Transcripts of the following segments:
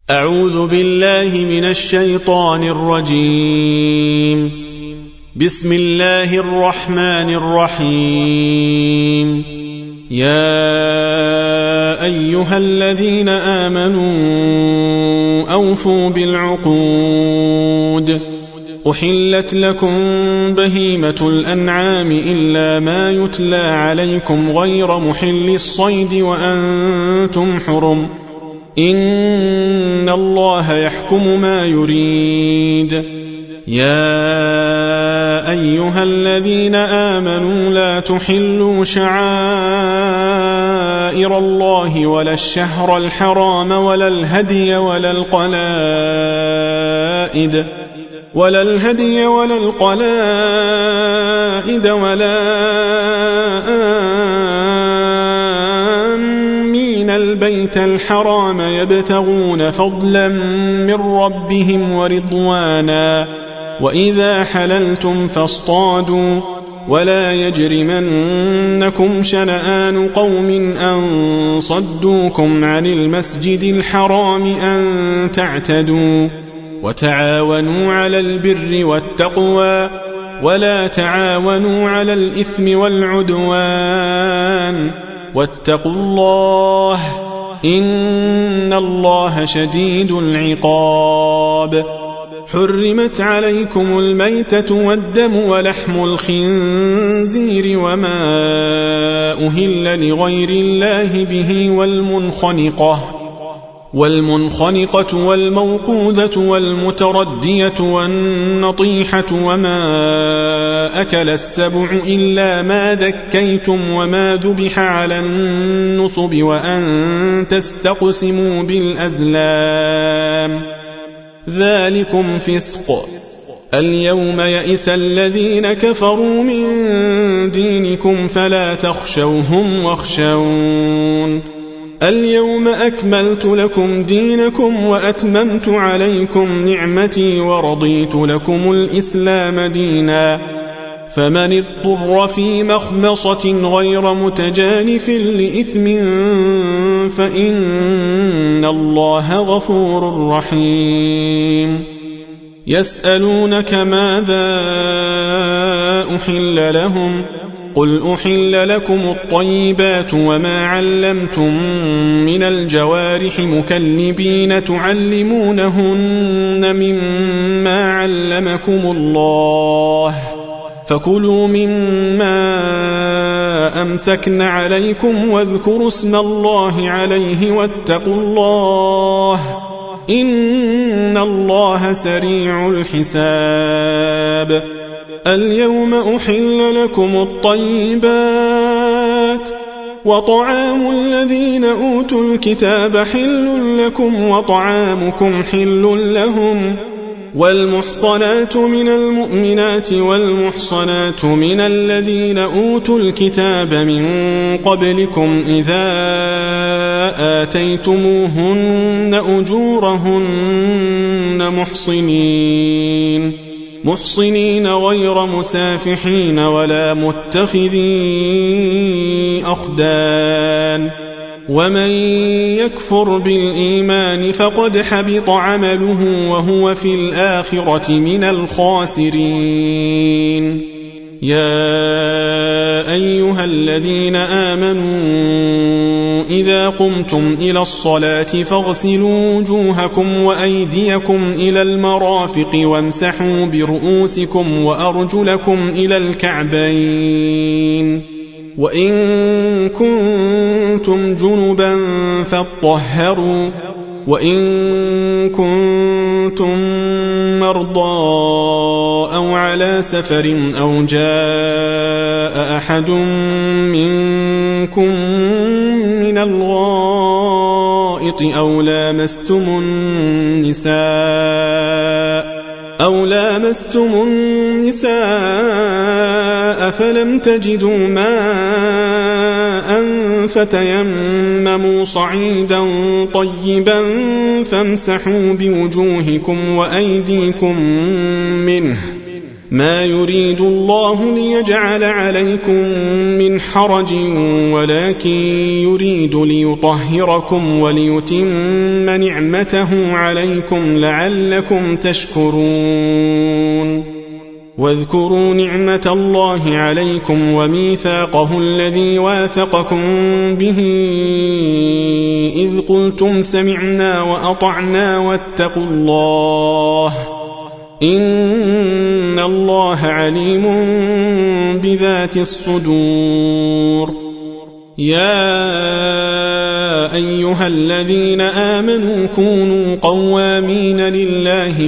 أعوذ بالله من الشيطان الرجيم. بسم الله الرحمن الرحيم. يا أيها الذين آمنوا أوفوا بالعقود. أحلت لكم بهيمة الأنعام إلا ما يتلى عليكم غير محل الصيد وأنتم حرم. إن الله يحكم ما يريد. يا أيها الذين آمنوا لا تحلوا شعائر الله ولا الشهر الحرام ولا الهدي ولا القلائد ولا آمين البيت الحرام يبتغون فضلا من ربهم ورضوانا. وإذا حللتم فاصطادوا ولا يجرمنكم شنآن قوم أن صدوكم عن المسجد الحرام أن تعتدوا. وتعاونوا على البر والتقوى ولا تعاونوا على الإثم والعدوان. واتقوا الله إن الله شديد العقاب. حرمت عليكم الميتة والدم ولحم الخنزير وما أهل لغير الله به والمنخنقة والموقوذة والمتردية والنطيحة وما أكل السبع إلا ما ذكيتم وما ذبح على النصب وأن تستقسموا بالأزلام ذلكم فسق. اليوم يئس الذين كفروا من دينكم فلا تخشوهم واخشون. اليوم أكملت لكم دينكم وأتممت عليكم نعمتي ورضيت لكم الإسلام دينا. فمن اضطر في مخمصة غير متجانف لإثم فإن الله غفور رحيم. يسألونك ماذا أحل لهم قل أحل لكم الطيبات وما علمتم من الجوارح مكلبين تعلمونهن مما علمكم الله فكلوا مما أمسكن عليكم واذكروا اسم الله عليه واتقوا الله إن الله سريع الحساب. اليوم أحل لكم الطيبات وطعام الذين أوتوا الكتاب حل لكم وطعامكم حل لهم. والمحصنات من المؤمنات والمحصنات من الذين أوتوا الكتاب من قبلكم إذا آتيتموهن أجورهن محصنين غير مسافحين ولا متخذي أخدان. ومن يكفر بالإيمان فقد حبط عمله وهو في الآخرة من الخاسرين. يا أيها الذين آمنوا إذا قمتم إلى الصلاة فاغسلوا وجوهكم وأيديكم إلى المرافق وامسحوا برؤوسكم وأرجلكم إلى الكعبين. وإن كنتم جنبا فاطهروا وإن كنتم مرضى أو على سفر أو جاء أحد منكم من الغائط أو لامستم النساء فلم تجدوا ماء فتيمموا صعيدا طيبا فامسحوا بوجوهكم وأيديكم منه ما يريد الله ليجعل عليكم من حرج ولكن يريد ليطهركم وليتم نعمته عليكم لعلكم تشكرون واذكروا نعمة الله عليكم وميثاقه الذي واثقكم به إذ قلتم سمعنا وأطعنا واتقوا الله إن الله عليم بذات الصدور يا أيها الذين آمنوا كونوا قوامين لله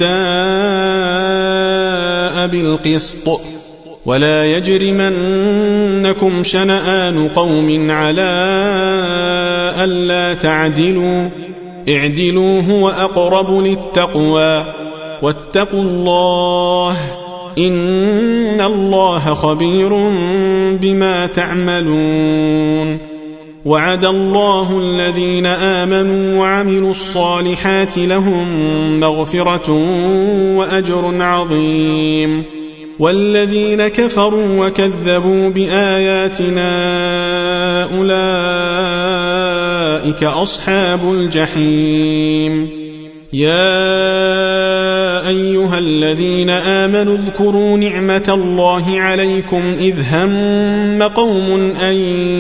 شهداء بالقسط ولا يجرمنكم شنآن قوم على ألا تعدلوا اعدلوا هو أقرب للتقوى واتقوا الله إن الله خبير بما تعملون وعد الله الذين آمنوا وعملوا الصالحات لهم مغفرة وأجر عظيم والذين كفروا وكذبوا بآياتنا أولئك أصحاب الجحيم يا أيها الذين آمنوا اذكروا نعمة الله عليكم إذ هم قوم أن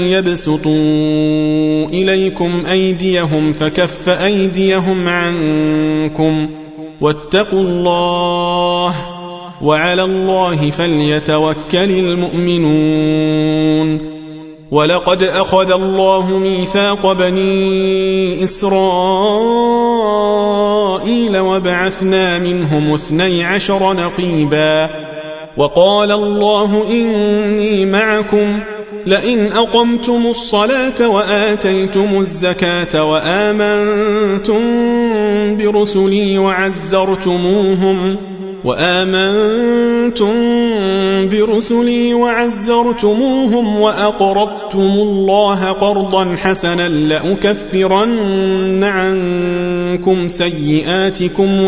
يبسطوا إليكم أيديهم فكف أيديهم عنكم واتقوا الله وعلى الله فليتوكل المؤمنون ولقد أخذ الله ميثاق بني إسرائيل وبعثنا منهم 12 نقيبا وقال الله إني معكم لئن أقمتم الصلاة وآتيتم الزكاة وآمنتم برسلي وعزرتموهم وأقرضتم الله قرضا حسنا لأكفرن عنكم سيئاتكم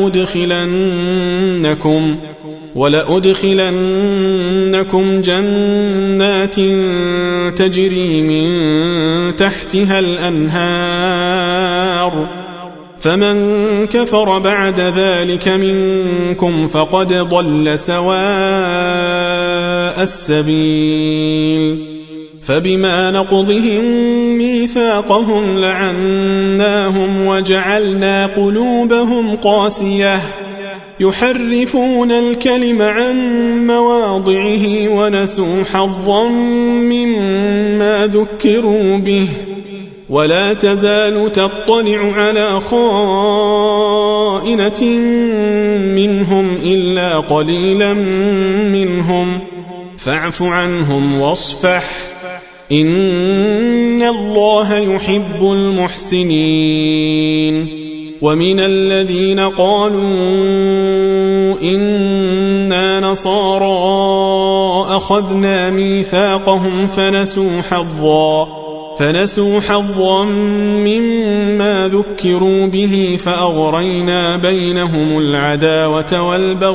ولأدخلنكم جنات تجري من تحتها الأنهار فمن كفر بعد ذلك منكم فقد ضل سواء السبيل فبما نقضهم ميثاقهم لعناهم وجعلنا قلوبهم قاسية يحرفون الكلم عن مواضعه ونسوا حظا مما ذكروا به ولا تزال تطلع على خائنة منهم إلا قليلا منهم فاعف عنهم واصفح إن الله يحب المحسنين ومن الذين قالوا إنا نصارى أخذنا ميثاقهم فنسوا حظا مما ذكروا به فأغرينا بينهم العداوة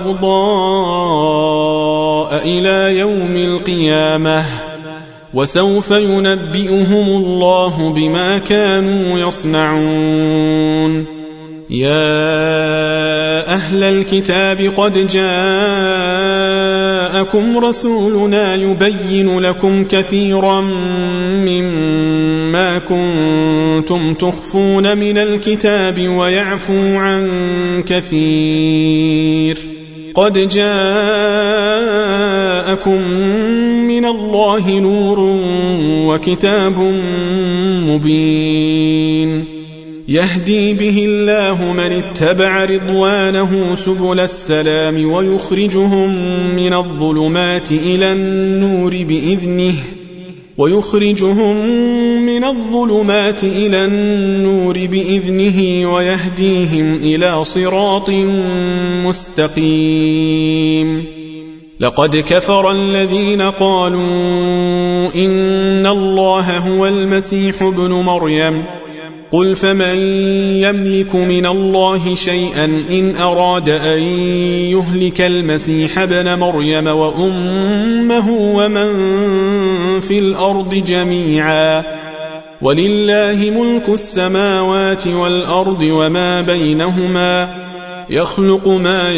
والبغضاء إلى يوم القيامة وسوف ينبئهم الله بما كانوا يصنعون يا أهل الكتاب قد جاءكم رسولنا يبين لكم كثيرا مما كنتم تخفون من الكتاب ويعفو عن كثير قد جاءكم من الله نور وكتاب مبين يهدي به الله من اتبع رضوانه سبل السلام ويخرجهم من الظلمات إلى النور بإذنه ويهديهم إلى صراط مستقيم لقد كفر الذين قالوا إن الله هو المسيح ابن مريم قل فمن يملك من الله شيئا إن أراد أن يهلك المسيح ابن مريم وأمه ومن في الأرض جميعا ولله ملك السماوات والأرض وما بينهما يخلق ما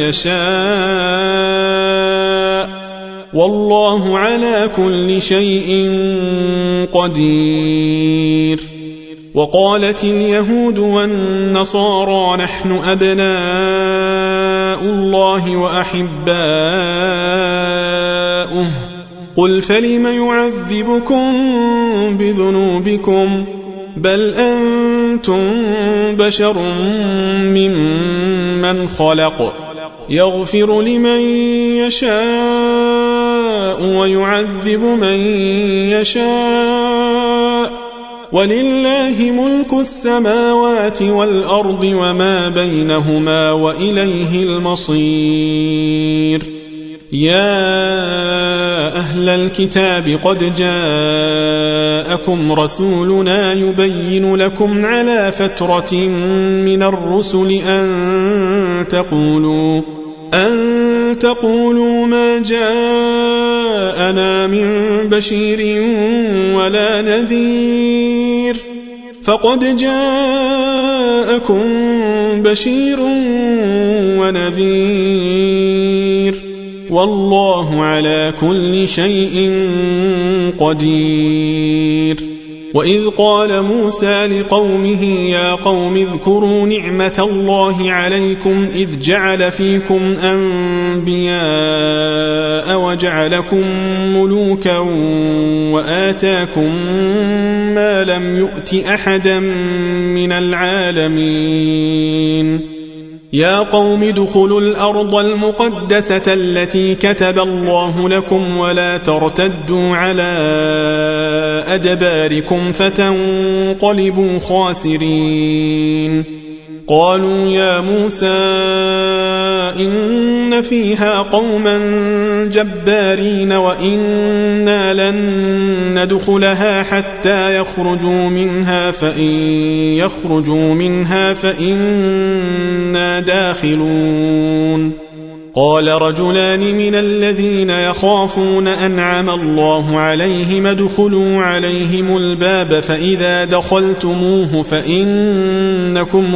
يشاء والله على كل شيء قدير. وقالت اليهود والنصارى نحن أبناء الله وأحباؤه قل فلم يعذبكم بذنوبكم بل أنتم بشر ممن خلق يغفر لمن يشاء ويعذب من يشاء ولله ملك السماوات والأرض وما بينهما وإليه المصير. يا أهل الكتاب قد جاءكم رسولنا يبين لكم على فترة من الرسل أن تقولوا ما جاءنا من بشير ولا نذير فقد جاءكم بشير ونذير والله على كل شيء قدير. وإذ قال موسى لقومه يا قوم اذكروا نعمة الله عليكم إذ جعل فيكم أنبياء وجعلكم ملوكا وآتاكم ما لم يؤت أحدا من العالمين. يا قوم ادخلوا الأرض المقدسة التي كتب الله لكم ولا ترتدوا على أدباركم فتنقلبوا خاسرين. قالوا يا موسى إن فيها قوما جبارين وإنا لن ندخلها حتى يخرجوا منها فإنا داخلون. قال رجلان من الذين يخافون أنعم الله عليهم ادخلوا عليهم الباب فإذا دخلتموه فإنكم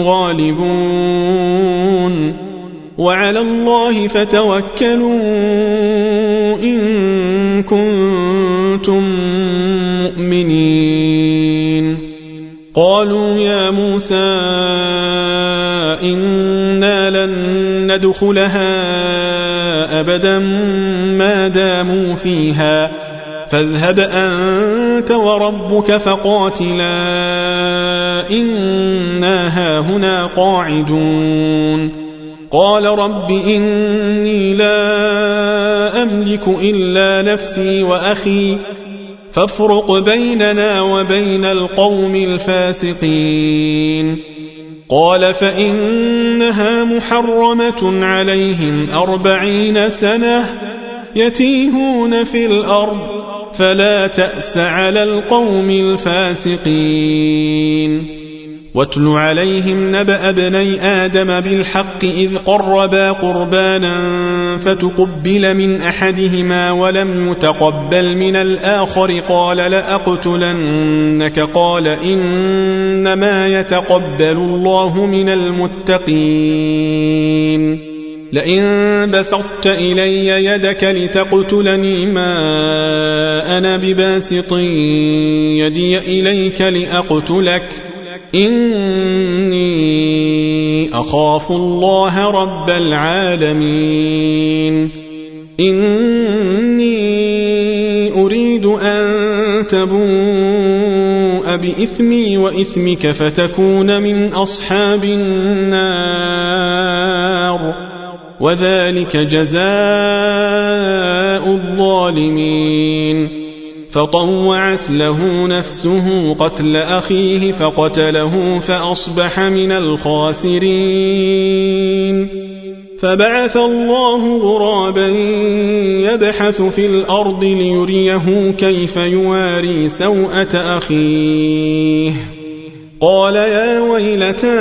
غالبون وعلى الله فتوكلوا إن كنتم مؤمنين. قالوا يا موسى إنا لن ندخلها أبدا ما داموا فيها فاذهب أنت وربك فقاتلا إنا هاهنا قاعدون. قال رب إني لا أملك إلا نفسي وأخي فافرق بيننا وبين القوم الفاسقين. قال فإنها محرمة عليهم 40 سنة يتيهون في الأرض فلا تأس على القوم الفاسقين. واتل عليهم نبأ ابني آدم بالحق إذ قربا قربانا فتقبل من أحدهما ولم يتقبل من الآخر قال لأقتلنك قال إنما يتقبل الله من المتقين. لئن بسطت إلي يدك لتقتلني ما أنا بباسط يدي إليك لأقتلك إني أخاف الله رب العالمين. إني أريد أن تبوء بإثمي وإثمك فتكون من أصحاب النار وذلك جزاء الظالمين. فطوعت له نفسه قتل أخيه فقتله فأصبح من الخاسرين. فبعث الله غرابا يبحث في الأرض ليريه كيف يواري سوءة أخيه قال يا ويلتى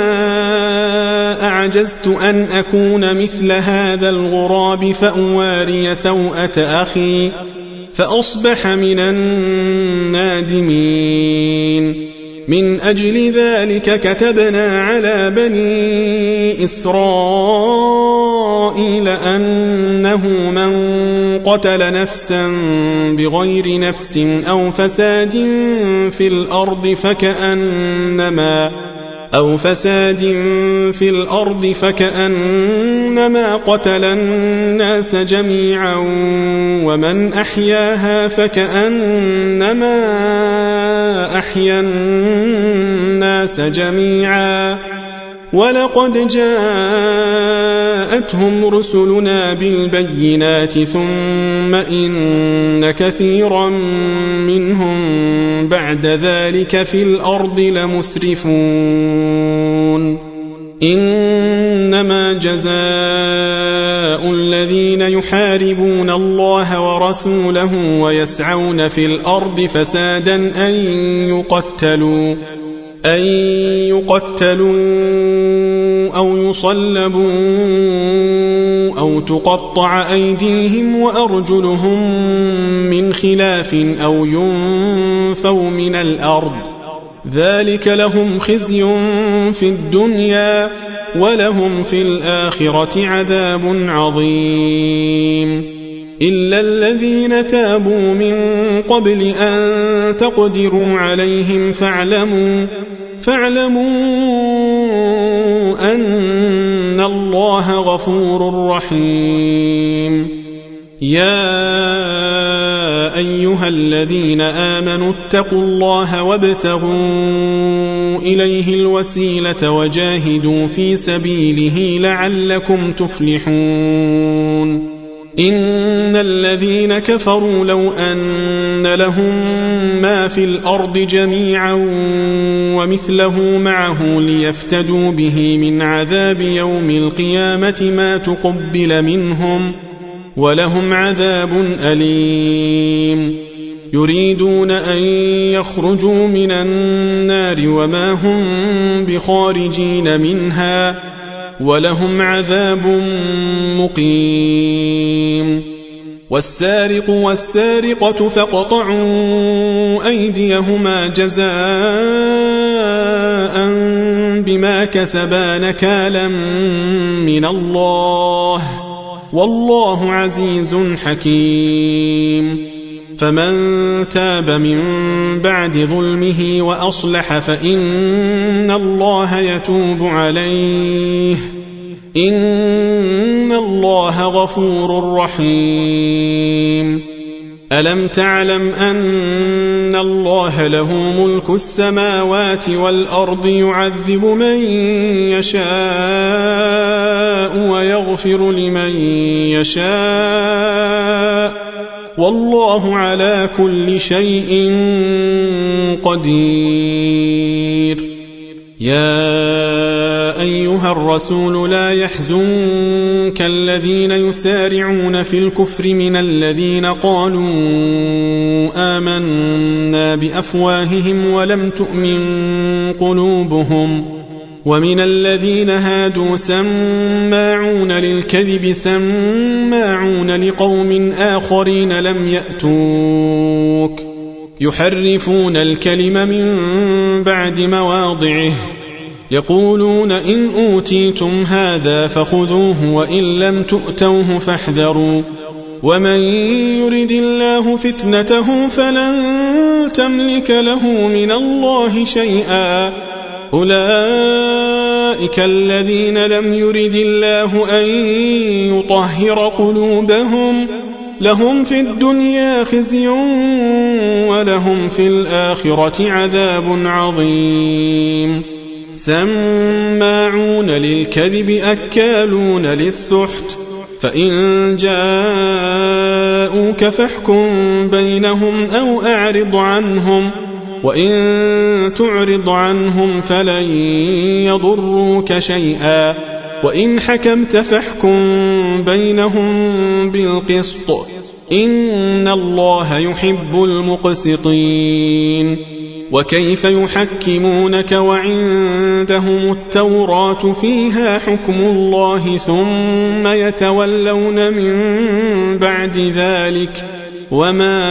أعجزت أن أكون مثل هذا الغراب فأواري سوءة أخي فأصبح من النادمين. من أجل ذلك كتبنا على بني إسرائيل أنه من قتل نفسا بغير نفس أو فساد في الأرض فكأنما قتل الناس جميعا ومن أحياها فكأنما أحيا الناس جميعا. ولقد جاءتهم رسلنا بالبينات ثم إن كثيرا منهم بعد ذلك في الأرض لمسرفون. إنما جزاء الذين يحاربون الله ورسوله ويسعون في الأرض فسادا أن يقتلوا أو يصلبوا أو تقطع أيديهم وأرجلهم من خلاف أو ينفوا من الأرض. ذلك لهم خزي في الدنيا ولهم في الآخرة عذاب عظيم. إلا الذين تابوا من قبل أن تقدروا عليهم فاعلموا أن الله غفور رحيم. يا أيها الذين آمنوا اتقوا الله وابتغوا إليه الوسيلة وجاهدوا في سبيله لعلكم تفلحون. إن الذين كفروا لو أن لهم ما في الأرض جميعا ومثله معه ليفتدوا به من عذاب يوم القيامة ما تقبل منهم ولهم عذاب أليم. يريدون أن يخرجوا من النار وما هم بخارجين منها ولهم عذاب مقيم. والسارق والسارقة فاقطعوا أيديهما جزاء بما كسبا نكالا من الله والله عزيز حكيم. فمن تاب من بعد ظلمه وأصلح فإن الله يتوب عليه إن الله غفور رحيم. ألم تعلم أن الله له ملك السماوات والأرض يعذب من يشاء ويغفر لمن يشاء والله على كل شيء قدير. يا أيها الرسول لا يحزنك الذين يسارعون في الكفر من الذين قالوا آمنا بأفواههم ولم تؤمن قلوبهم ومن الذين هادوا سماعون للكذب سماعون لقوم آخرين لم يأتوك يحرفون الكلم من بعد مواضعه يقولون إن أوتيتم هذا فخذوه وإن لم تؤتوه فاحذروا ومن يرد الله فتنته فلن تملك له من الله شيئا أولئك الذين لم يرد الله أن يطهر قلوبهم لهم في الدنيا خزي ولهم في الآخرة عذاب عظيم. سماعون للكذب أكالون للسحت فإن جاءوك فاحكم بينهم أو أعرض عنهم وإن تعرض عنهم فلن يضروك شيئا وإن حكمت فاحكم بينهم بالقسط إن الله يحب المقسطين. وكيف يحكمونك وعندهم التوراة فيها حكم الله ثم يتولون من بعد ذلك وما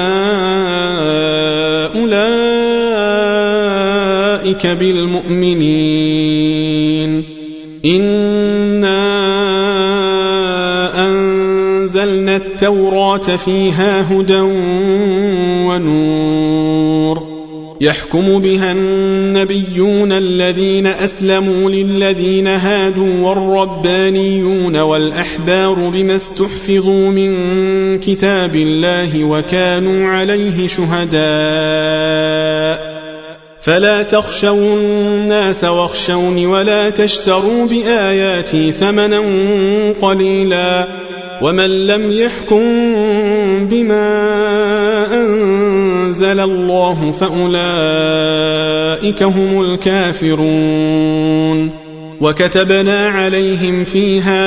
أولئك بالمؤمنين إنا أنزلنا التوراة فيها هدى ونور يحكم بها النبيون الذين أسلموا للذين هادوا والربانيون والأحبار بما استحفظوا من كتاب الله وكانوا عليه شهداء فلا تخشوا الناس واخشوني ولا تشتروا بآياتي ثمنا قليلا ومن لم يحكم بما أنزل الله فأولئك هم الكافرون وكتبنا عليهم فيها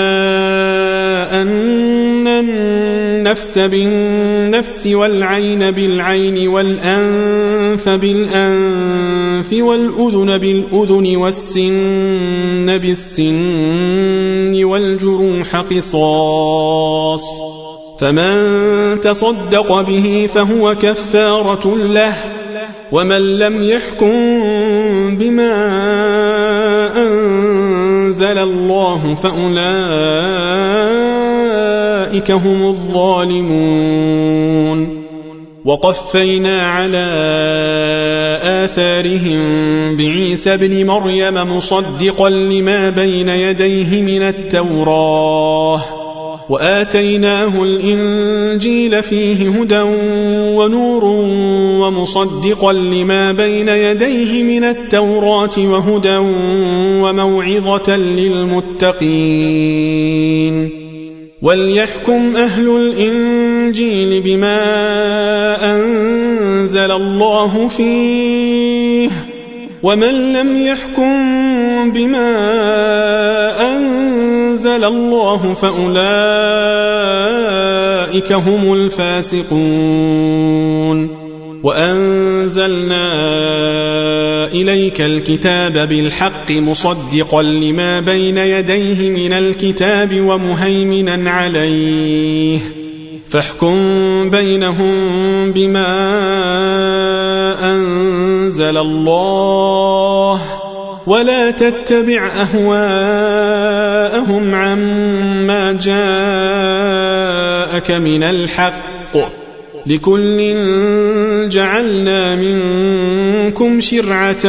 أن النفس بالنفس والعين بالعين والأنف بالأنف والأذن بالأذن والسن بالسن والجروح قصاص فمن تصدق به فهو كفارة له ومن لم يحكم بما أنزل الله فأولئك هم الظالمون وقفينا على آثارهم بعيسى ابن مريم مصدقا لما بين يديه من التوراة وآتيناه الإنجيل فيه هدى ونور ومصدقا لما بين يديه من التوراة وهدى وموعظة للمتقين وليحكم أهل الإنجيل بما أنزل الله فيه ومن لم يحكم بما أنزل الله فأولئك هم الفاسقون وأنزلنا إليك الكتاب بالحق مصدقا لما بين يديه من الكتاب ومهيمنا عليه فاحكم بينهم بما أنزل الله ولا تتبع أهواءهم عما جاءك من الحق لكل جعلنا منكم شرعة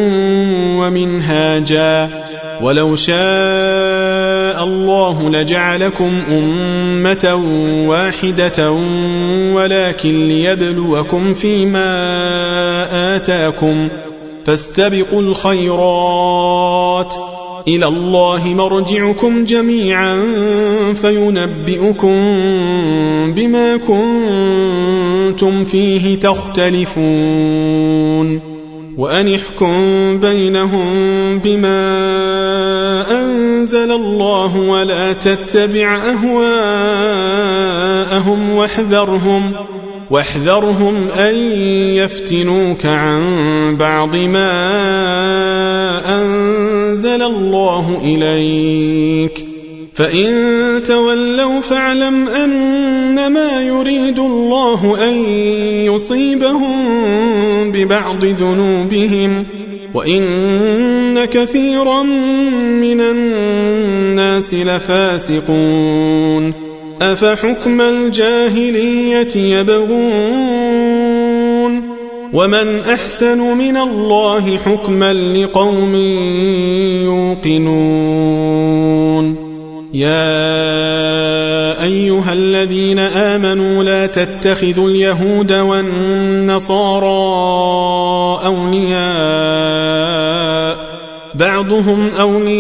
ومنهاجا ولو شاء الله لجعلكم أمة واحدة ولكن ليبلوكم فيما آتاكم فاستبقوا الخيرات إلى الله مرجعكم جميعا فينبئكم بما كنتم فيه تختلفون وأن احكم بينهم بما أنزل الله ولا تتبع أهواءهم واحذرهم أن يفتنوك عن بعض ما أنزل الله إليك فإن تولوا فاعلم أنما يريد الله أن يصيبهم ببعض ذنوبهم وإن كثيرا من الناس لفاسقون أفحكم الجاهلية يبغون ومن أحسن من الله حكما لقوم يوقنون يا أيها الذين آمنوا لا تتخذوا اليهود والنصارى أولياء بعضهم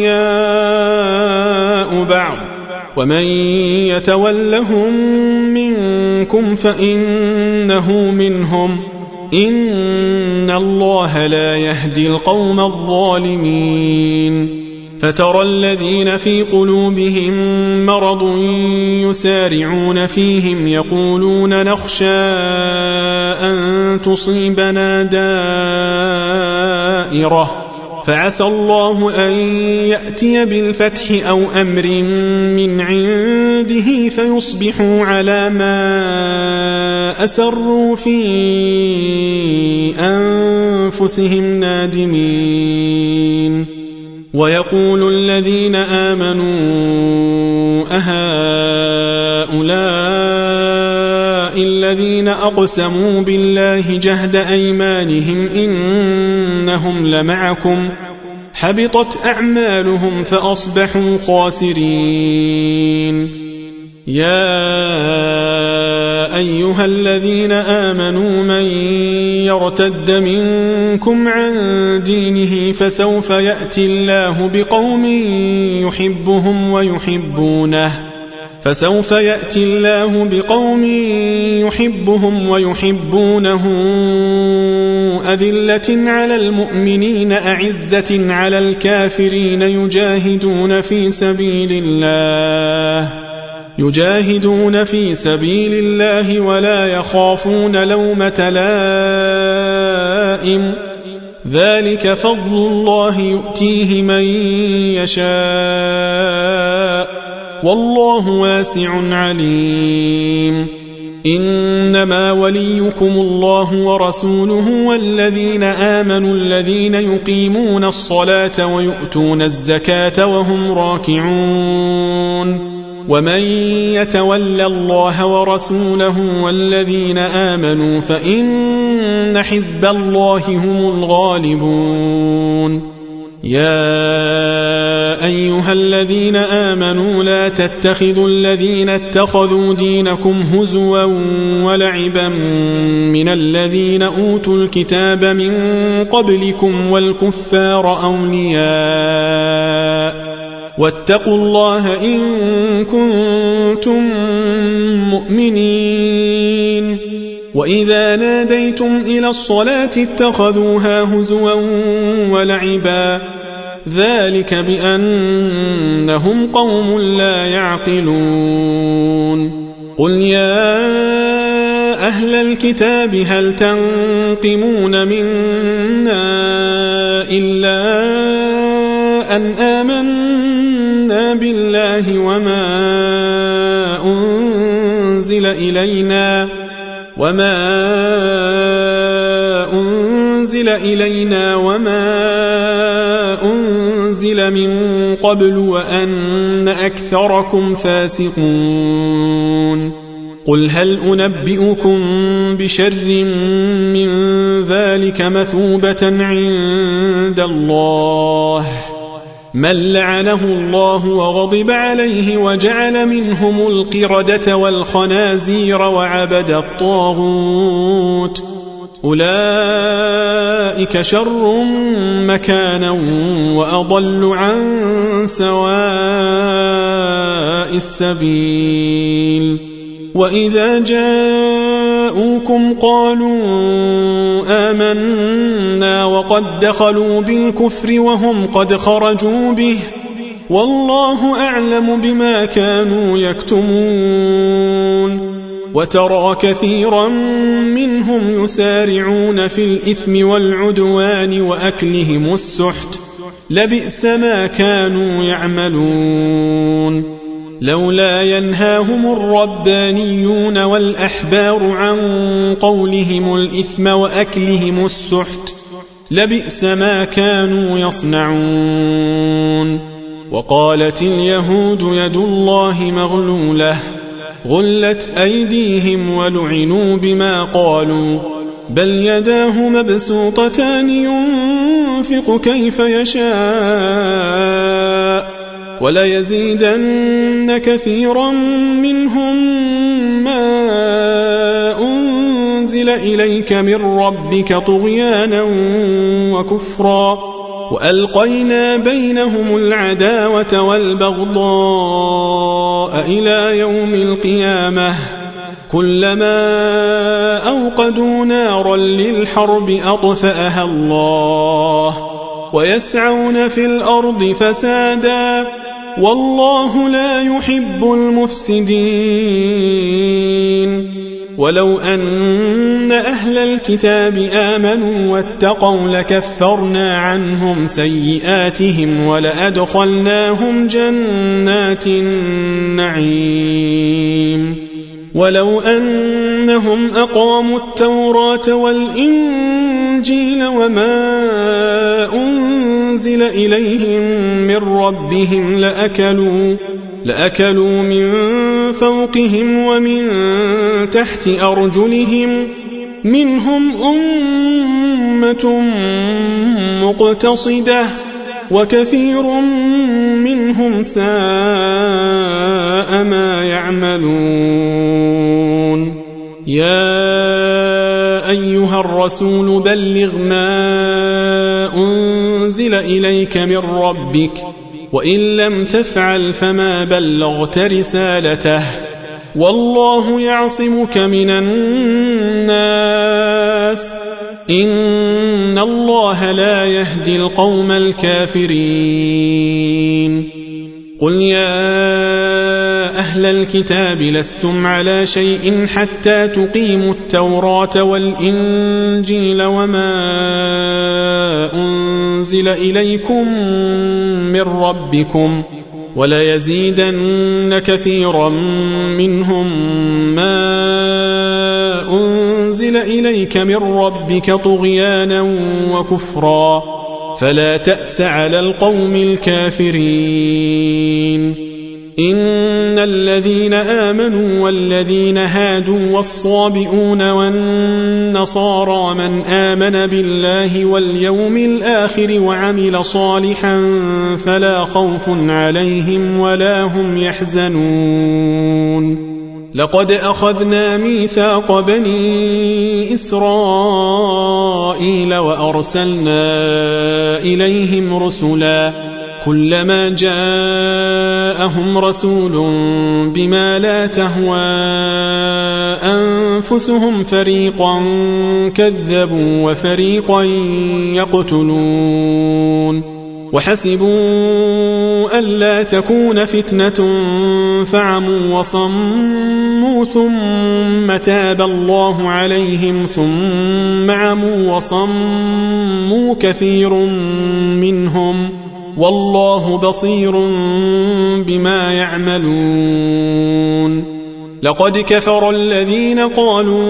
أولياء بعض ومن يتولهم منكم فإنه منهم إن الله لا يهدي القوم الظالمين فترى الذين في قلوبهم مرض يسارعون فيهم يقولون نخشى أن تصيبنا دائرة فعسى الله أن يأتي بالفتح أو أمر من عنده فيصبحوا على ما أسروا في أنفسهم نادمين ويقول الذين آمنوا أهؤلاء الذين أقسموا بالله جهد أيمانهم إنهم لمعكم حبطت أعمالهم فأصبحوا خاسرين يا أيها الذين آمنوا من يرتد منكم عن دينه فسوف يأتي الله بقوم يحبهم ويحبونه أذلة على المؤمنين أعزة على الكافرين يجاهدون في سبيل الله ولا يخافون لومة لائم ذلك فضل الله يؤتيه من يشاء والله واسع عليم إنما وليكم الله ورسوله والذين آمنوا الذين يقيمون الصلاة ويؤتون الزكاة وهم راكعون ومن يتول الله ورسوله والذين آمنوا فإن حزب الله هم الغالبون يا أيها الذين آمنوا لا تتخذوا الذين اتخذوا دينكم هزوا ولعبا من الذين أوتوا الكتاب من قبلكم والكفار أولياء واتقوا الله إن كنتم مؤمنين وإذا ناديتم إلى الصلاة اتخذوها هزوا ولعبا ذلك بأنهم قوم لا يعقلون قل يا أهل الكتاب هل تنقمون منا إلا أن آمنا بالله وما أنزل إلينا وما أنزل من قبل وأن أكثركم فاسقون قل هل أنبئكم بشر من ذلك مثوبة عند الله من لعنه الله وغضب عليه وجعل منهم القردة والخنازير وعبد الطاغوت أولئك شر مكانا وأضل عن سواء السبيل وإذا جاءوكم قالوا آمنا وقد دخلوا بالكفر وهم قد خرجوا به والله أعلم بما كانوا يكتمون وترى كثيرا منهم يسارعون في الإثم والعدوان وأكلهم السحت لبئس ما كانوا يعملون لولا ينهاهم الربانيون والأحبار عن قولهم الإثم وأكلهم السحت لبئس ما كانوا يصنعون وقالت اليهود يد الله مغلولة غلت أيديهم ولعنوا بما قالوا بل يداه مبسوطتان ينفق كيف يشاء وليزيدن كثيرا منهم ما أنزل إليك من ربك طغيانا وكفرا وألقينا بينهم العداوة والبغضاء إلى يوم القيامة كلما أوقدوا نارا للحرب أطفأها الله ويسعون في الأرض فسادا والله لا يحب المفسدين ولو أن أهل الكتاب آمنوا واتقوا لكفرنا عنهم سيئاتهم ولأدخلناهم جنات النعيم ولو أنهم أقاموا التوراة والإنجيل وما أنزل إليهم من ربهم لأكلوا من فوقهم ومن تحت أرجلهم منهم أمة مقتصدة وكثير منهم ساء ما يعملون يا أيها الرسول بلغ ما أنزل إليك من ربك وإن لم تفعل فما بلغت رسالته والله يعصمك من الناس إن الله لا يهدي القوم الكافرين قل يا أهل الكتاب لستم على شيء حتى تقيموا التوراة والإنجيل وما أنزل إليكم من ربكم وليزيدن كثيرا منهم ما أنزل إليك من ربك طغيانا وكفرا فلا تأس على القوم الكافرين إن الذين آمنوا والذين هادوا والصابئون والنصارى من آمن بالله واليوم الآخر وعمل صالحا فلا خوف عليهم ولا هم يحزنون لقد أخذنا ميثاق بني إسرائيل وأرسلنا إليهم رسلا كلما جاءهم رسول بما لا تهوى أنفسهم فريقا كذبوا وفريقا يقتلون وحسبوا ألا تكون فتنة فعموا وصموا ثم تاب الله عليهم ثم عموا وصموا كثير منهم والله بصير بما يعملون لقد كفر الذين قالوا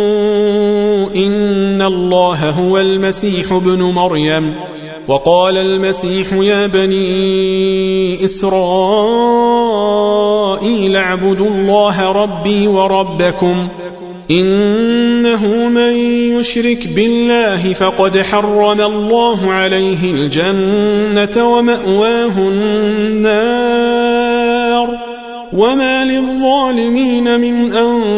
إن الله هو المسيح ابن مريم وقال المسيح يا بني إسرائيل اعبدوا الله ربي وربكم إنه من يشرك بالله فقد حرم الله عليه الجنة ومأواه النار وما للظالمين من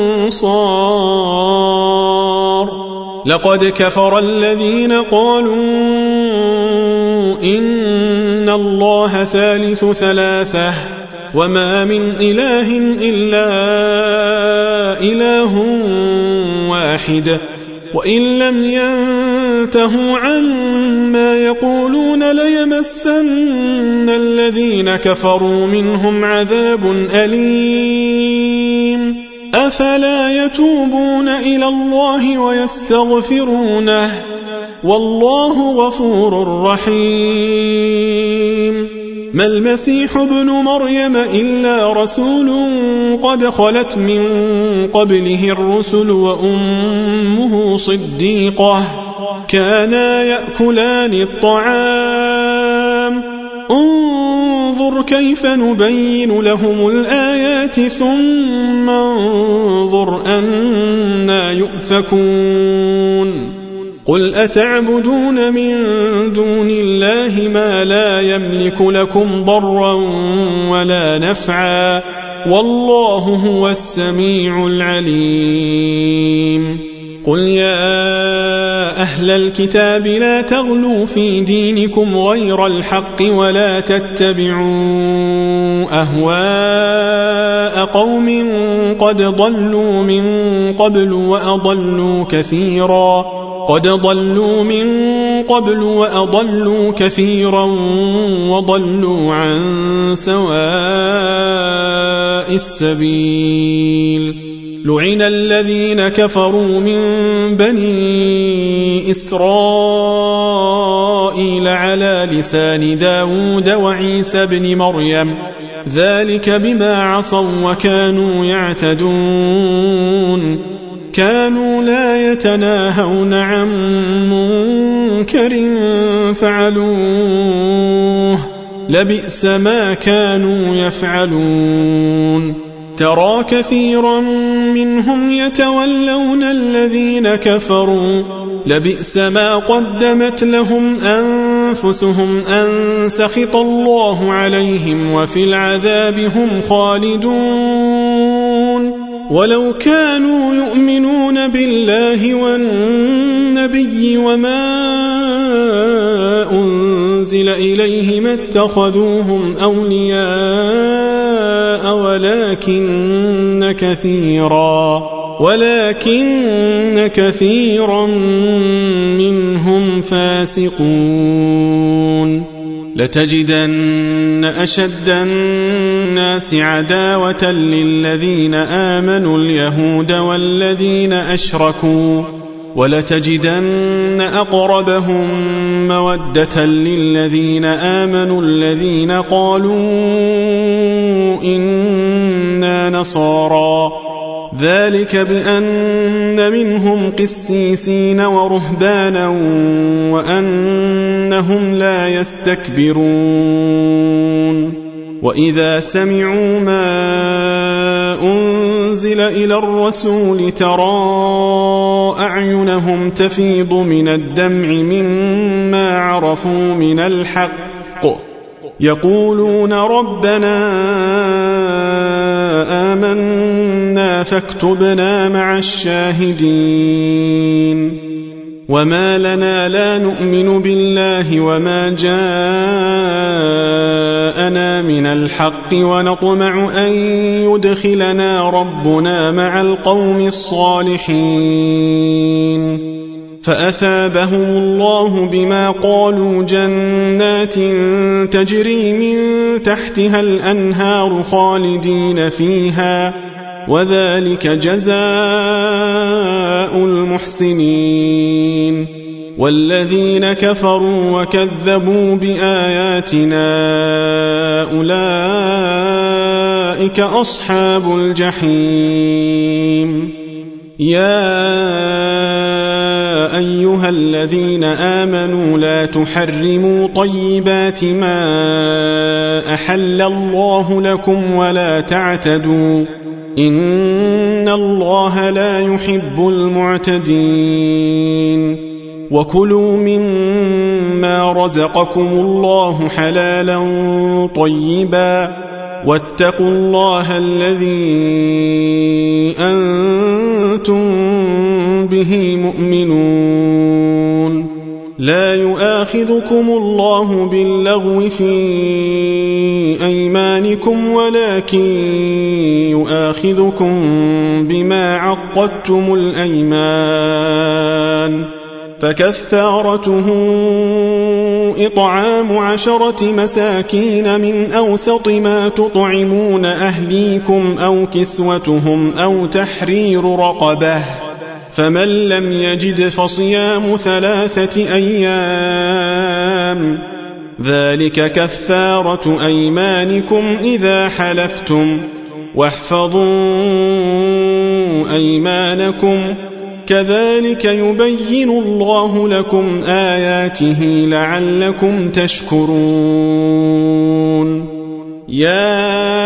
أنصار لقد كفر الذين قالوا إن الله ثالث ثلاثة وما من إله إلا إله واحد وإن لم ينتهوا عما يقولون ليمسن الذين كفروا منهم عذاب أليم أفلا يتوبون إلى الله ويستغفرونه والله غفور رحيم ما المسيح ابن مريم إلا رسول قد خلت من قبله الرسل وأمه صديقة كانا يأكلان الطعام انظر كيف نبين لهم الآيات ثم انظر أنا يؤفكون قل أتعبدون من دون الله ما لا يملك لكم ضرا ولا نفعا والله هو السميع العليم قل يا أهل الكتاب لا تغلوا في دينكم غير الحق ولا تتبعوا أهواء قوم قد ضلوا من قبل وأضلوا كثيرا قد ضلوا من قبل وأضلوا كثيرا وضلوا عن سواء السبيل لعن الذين كفروا من بني إسرائيل على لسان داود وعيسى بن مريم ذلك بما عصوا وكانوا يعتدون كانوا لا يتناهون عن منكر فعلوه لبئس ما كانوا يفعلون ترى كثيرا منهم يتولون الذين كفروا لبئس ما قدمت لهم أنفسهم أن سخط الله عليهم وفي العذاب هم خالدون ولو كانوا يؤمنون بالله والنبي وما أنزل إليه ما اتخذوهم أولياء ولكن كثيرا منهم فاسقون لتجدن أشد الناس عداوة للذين آمنوا اليهود والذين أشركوا ولتجدن أقربهم مودة للذين آمنوا الذين قالوا إنا نصارى ذلك بأن منهم قسيسين ورهبانا وأنهم لا يستكبرون وإذا سمعوا ما أنزل إلى الرسول ترى أعينهم تفيض من الدمع مما عرفوا من الحق يقولون ربنا آمنا فاكتبنا مع الشاهدين وما لنا لا نؤمن بالله وما جاءنا من الحق ونطمع أن يدخلنا ربنا مع القوم الصالحين فأثابهم الله بما قالوا جنات تجري من تحتها الأنهار خالدين فيها وذلك جزاء المحسنين والذين كفروا وكذبوا بآياتنا أولئك أصحاب الجحيم يا أيها الذين آمنوا لا تحرموا طيبات ما أحل الله لكم ولا تعتدوا إن الله لا يحب المعتدين وكلوا مما رزقكم الله حلالا طيبا واتقوا الله الذي أنتم به مؤمنون لا يؤاخذكم الله باللغو في أيمانكم ولكن يؤاخذكم بما عقدتم الأيمان فكفارته إطعام 10 مساكين من أوسط ما تطعمون أهليكم أو كسوتهم أو تحرير رقبة فمن لم يجد فصيام 3 أيام ذلك كفارة أيمانكم إذا حلفتم واحفظوا أيمانكم كذلك يبين الله لكم آياته لعلكم تشكرون يا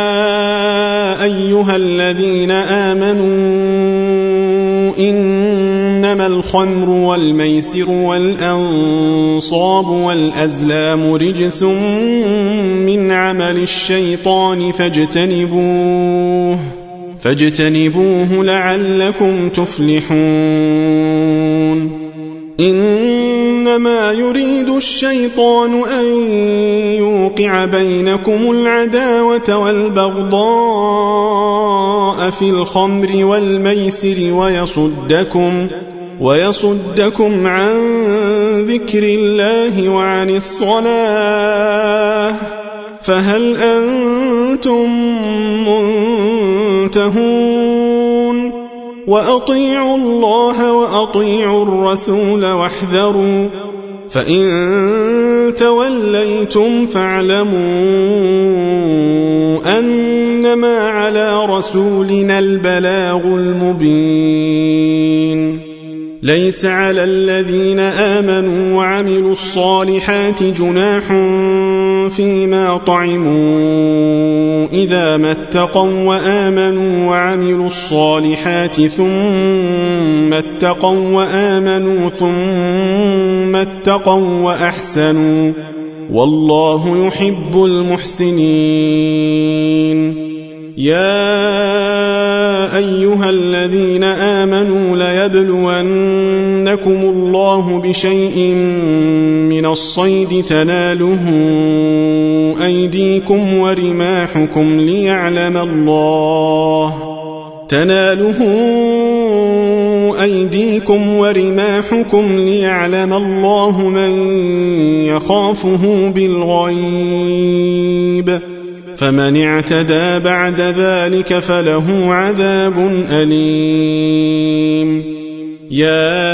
أيها الذين آمنوا إنما الخمر والميسر والأنصاب والأزلام رجس من عمل الشيطان فاجتنبوه لعلكم تفلحون إنما يريد الشيطان أن يوقع بينكم العداوة والبغضاء في الخمر والميسر ويصدكم عن ذكر الله وعن الصلاة فهل أنتم منتهون وأطيعوا الله وأطيعوا الرسول واحذروا فإن توليتم فاعلموا أنما على رسولنا البلاغ المبين ليس على الذين آمنوا وعملوا الصالحات جناح فيما طعموا إذا ما اتقوا وآمنوا وعملوا الصالحات ثم اتقوا وآمنوا ثم اتقوا وأحسنوا والله يحب المحسنين يا أيها الذين آمنوا ليبلونكم الله بشيء من الصيد تناله أيديكم ورماحكم ليعلم الله من يخافه بالغيب فمن اعتدى بعد ذلك فله عذاب أليم يا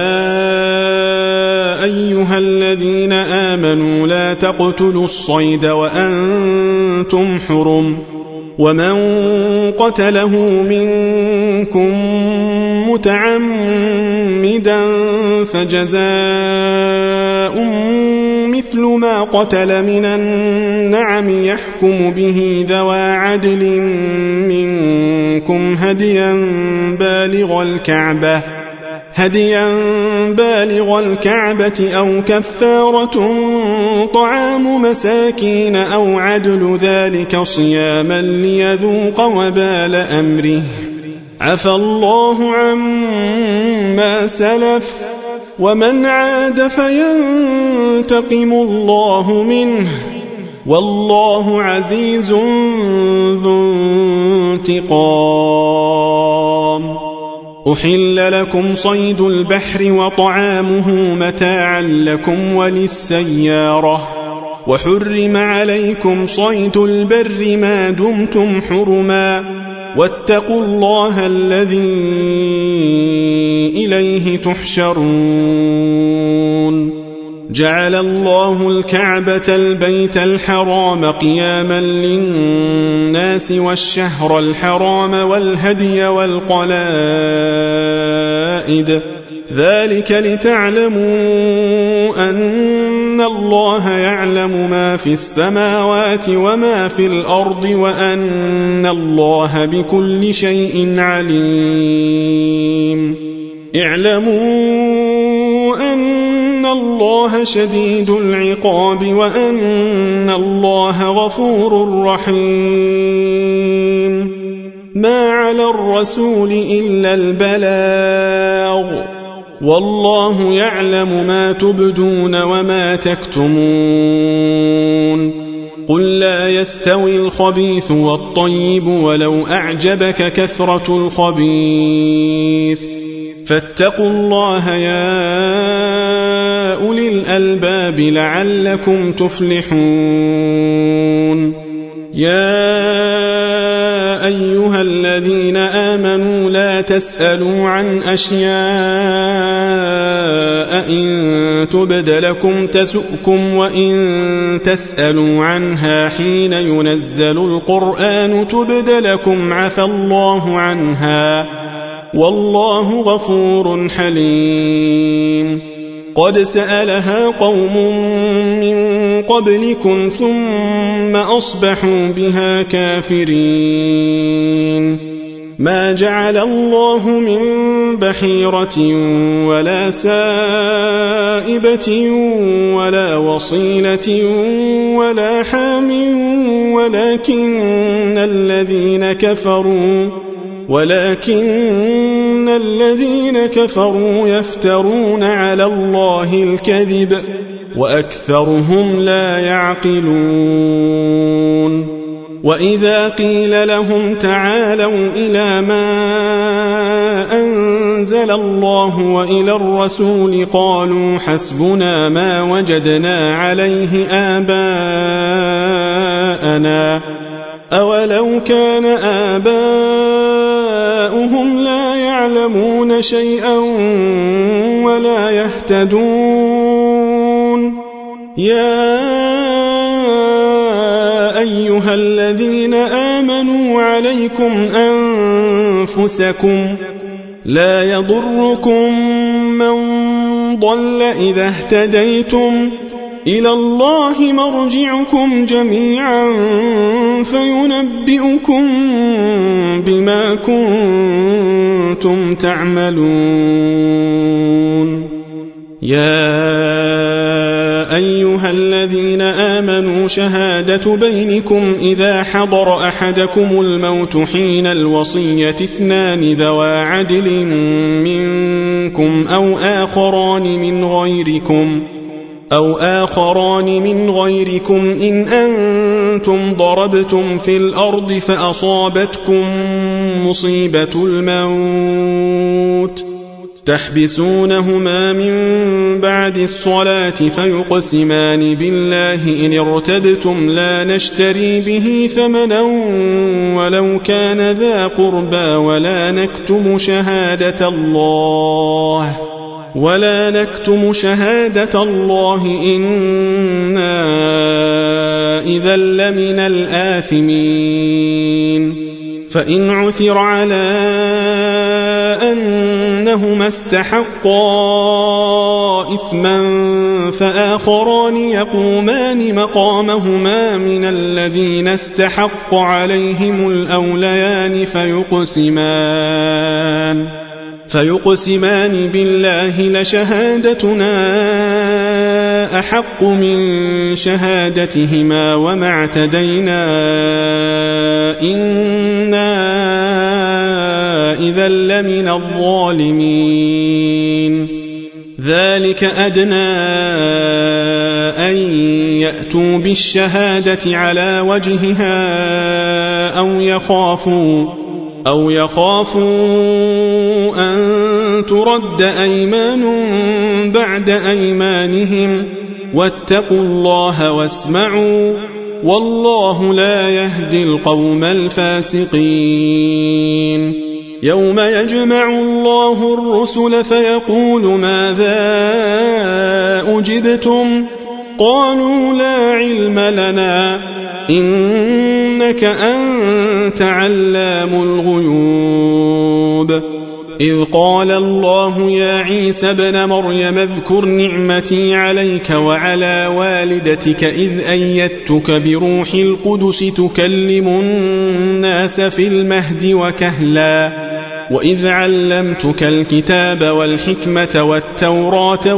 أيها الذين آمنوا لا تقتلوا الصيد وأنتم حرم ومن قتله منكم متعمدا فجزاء مثل ما قتل من النعم يحكم به ذوى عدل منكم هديا بالغ الكعبة أو كفارة طعام مساكين أو عدل ذلك صياما ليذوق وبال أمره عفى الله عما سلف ومن عاد فينتقم الله منه والله عزيز ذو انتقام أحل لكم صيد البحر وطعامه متاعا لكم وللسيارة وحرم عليكم صيد البر ما دمتم حرما واتقوا الله الذي إليه تحشرون جعل الله الكعبة البيت الحرام قياما للناس والشهر الحرام والهدي والقلائد ذلك لتعلموا أن الله يعلم ما في السماوات وما في الأرض وأن الله بكل شيء عليم اعلموا أن الله شديد العقاب وأن الله غفور رحيم ما على الرسول إلا البلاغ والله يعلم ما تبدون وما تكتمون قل لا يستوي الخبيث والطيب ولو أعجبك كثرة الخبيث فاتقوا الله يا أولي الألباب لعلكم تفلحون يا أيها الذين آمنوا لا تسألوا عن أشياء إن تبد لكم تسؤكم وإن تسألوا عنها حين ينزل القرآن تبد لكم عفى الله عنها والله غفور حليم قد سألها قوم من قبلكم ثم أصبحوا بها كافرين ما جعل الله من بحيرة ولا سائبة ولا وصيلة ولا حام ولكن الذين كفروا يفترون على الله الكذب وأكثرهم لا يعقلون وإذا قيل لهم تعالوا إلى ما أنزل أنزل الله وإلى الرسول قالوا حسبنا ما وجدنا عليه آباءنا أولو كان آباؤهم لا يعلمون شيئا ولا يهتدون يا أيها الذين آمنوا عليكم أنفسكم لا يضركم من ضل إذا اهتديتم إلى الله مرجعكم جميعا فينبئكم بما كنتم تعملون يا أيها الذين آمنوا شهادة بينكم إذا حضر أحدكم الموت حين الوصية 2 ذوى عدل منكم أو آخران من غيركم إن أنتم ضربتم في الأرض فأصابتكم مصيبة الموت تحبسونهما من بعد الصلاة فيقسمان بالله إن ارتبتم لا نشتري به ثمنا ولو كان ذا قربى ولا نكتم شهادة الله إنا إذا لمن الآثمين فإن عثر على أنهما استحقا إثما فآخران يقومان مقامهما من الذين استحق عليهم الأوليان فيقسمان بالله لشهادتنا أحق من شهادتهما وما اعتدينا إنا إذا لمن الظالمين ذلك أدنى أن يأتوا بالشهادة على وجهها أو يخافوا أن ترد أيمان بعد أيمانهم واتقوا الله واسمعوا والله لا يهدي القوم الفاسقين يوم يجمع الله الرسل فيقول ماذا أجبتم قالوا لا علم لنا إنك أنت علام الغيوب إذ قال الله يا عيسى ابن مريم اذكر نعمتي عليك وعلى والدتك إذ أيدتك بروح القدس تكلم الناس في المهد وكهلا وإذ علمتك الكتاب والحكمة والتوراة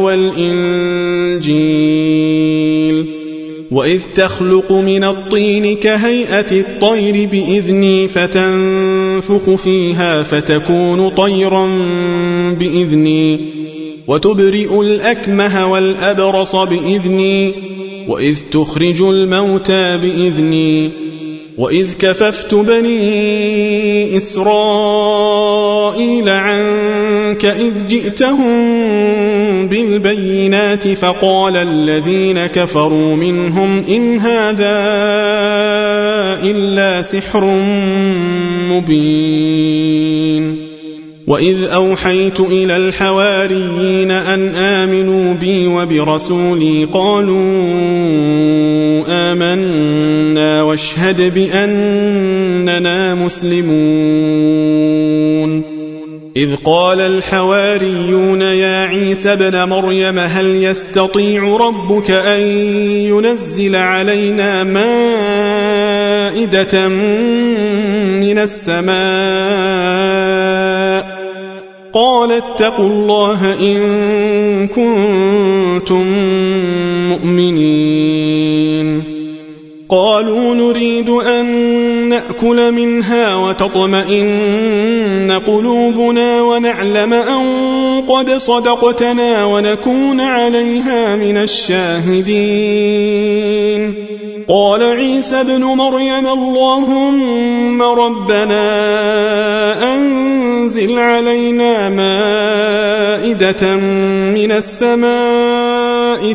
والإنجيل وإذ تخلق من الطين كهيئة الطير بإذني فتنفخ فيها فتكون طيرا بإذني وتبرئ الأكمه والأبرص بإذني وإذ تخرج الموتى بإذني وإذ كففت بني إسرائيل عنك إذ جئتهم بالبينات فقال الذين كفروا منهم إن هذا إلا سحر مبين وإذ أوحيت إلى الحواريين أن آمنوا بي وبرسولي قالوا آمنا واشهد بأننا مسلمون إذ قال الحواريون يا عيسى ابن مريم هل يستطيع ربك أن ينزل علينا مائدة من السماء قال اتقوا الله إن كنتم مؤمنين قالوا نريد أن نأكل منها وتطمئن قلوبنا ونعلم أن قد صدقتنا ونكون عليها من الشاهدين قال عيسى ابن مريم اللهم ربنا أنت أنزل علينا مائدة من السماء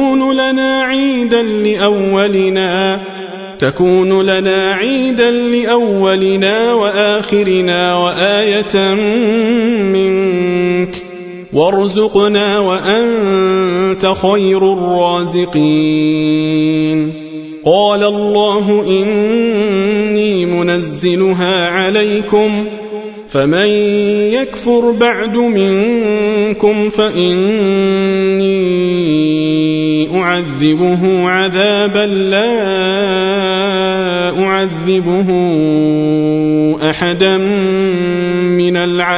تكون لنا عيدا لأولنا وآخرنا وآية منك وارزقنا وأنت خير الرازقين. قال الله إني منزلها عليكم فمن يكفر بعد منكم فإني أعذبه عذابا لا أعذبه أحدا من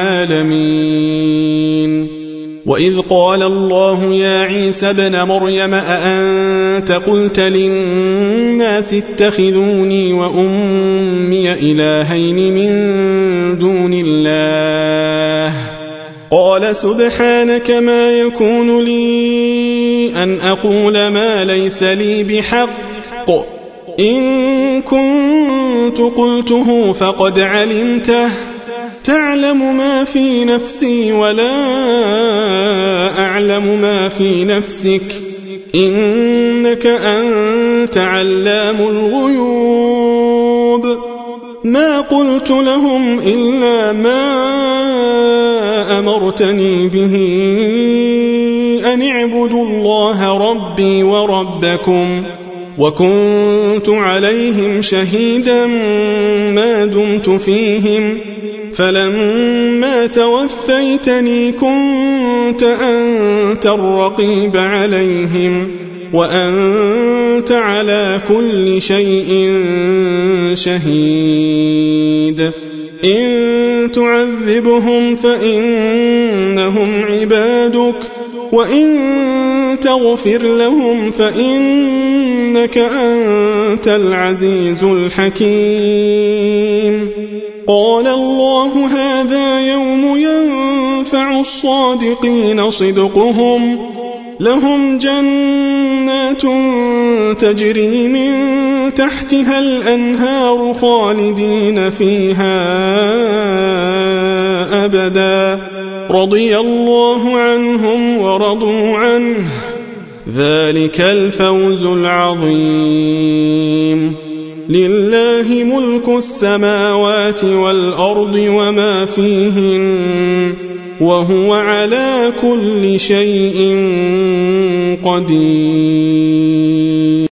العالمين. وإذ قال الله يا عيسى ابن مريم أأنت قلت للناس اتخذوني وأمي إلهين من دون الله قال سبحانك ما يكون لي أن أقول ما ليس لي بحق إن كنت قلته فقد علمته تعلم ما في نفسي ولا أعلم ما في نفسك إنك أنت علام الغيوب. ما قلت لهم إلا ما أمرتني به أن اعبدوا الله ربي وربكم وكنت عليهم شهيدا ما دمت فيهم فلما توفيتني كنت أنت الرقيب عليهم وأنت على كل شيء شهيد. إن تعذبهم فإنهم عبادك وإن تغفر لهم فإنك أنت العزيز الحكيم. قال الله هذا يوم ينفع الصادقين صدقهم لهم جنات تجري من تحتها الأنهار خالدين فيها أبدا رضي الله عنهم ورضوا عنه ذلك الفوز العظيم. لله ملك السماوات والأرض وما فيهن وهو على كل شيء قدير.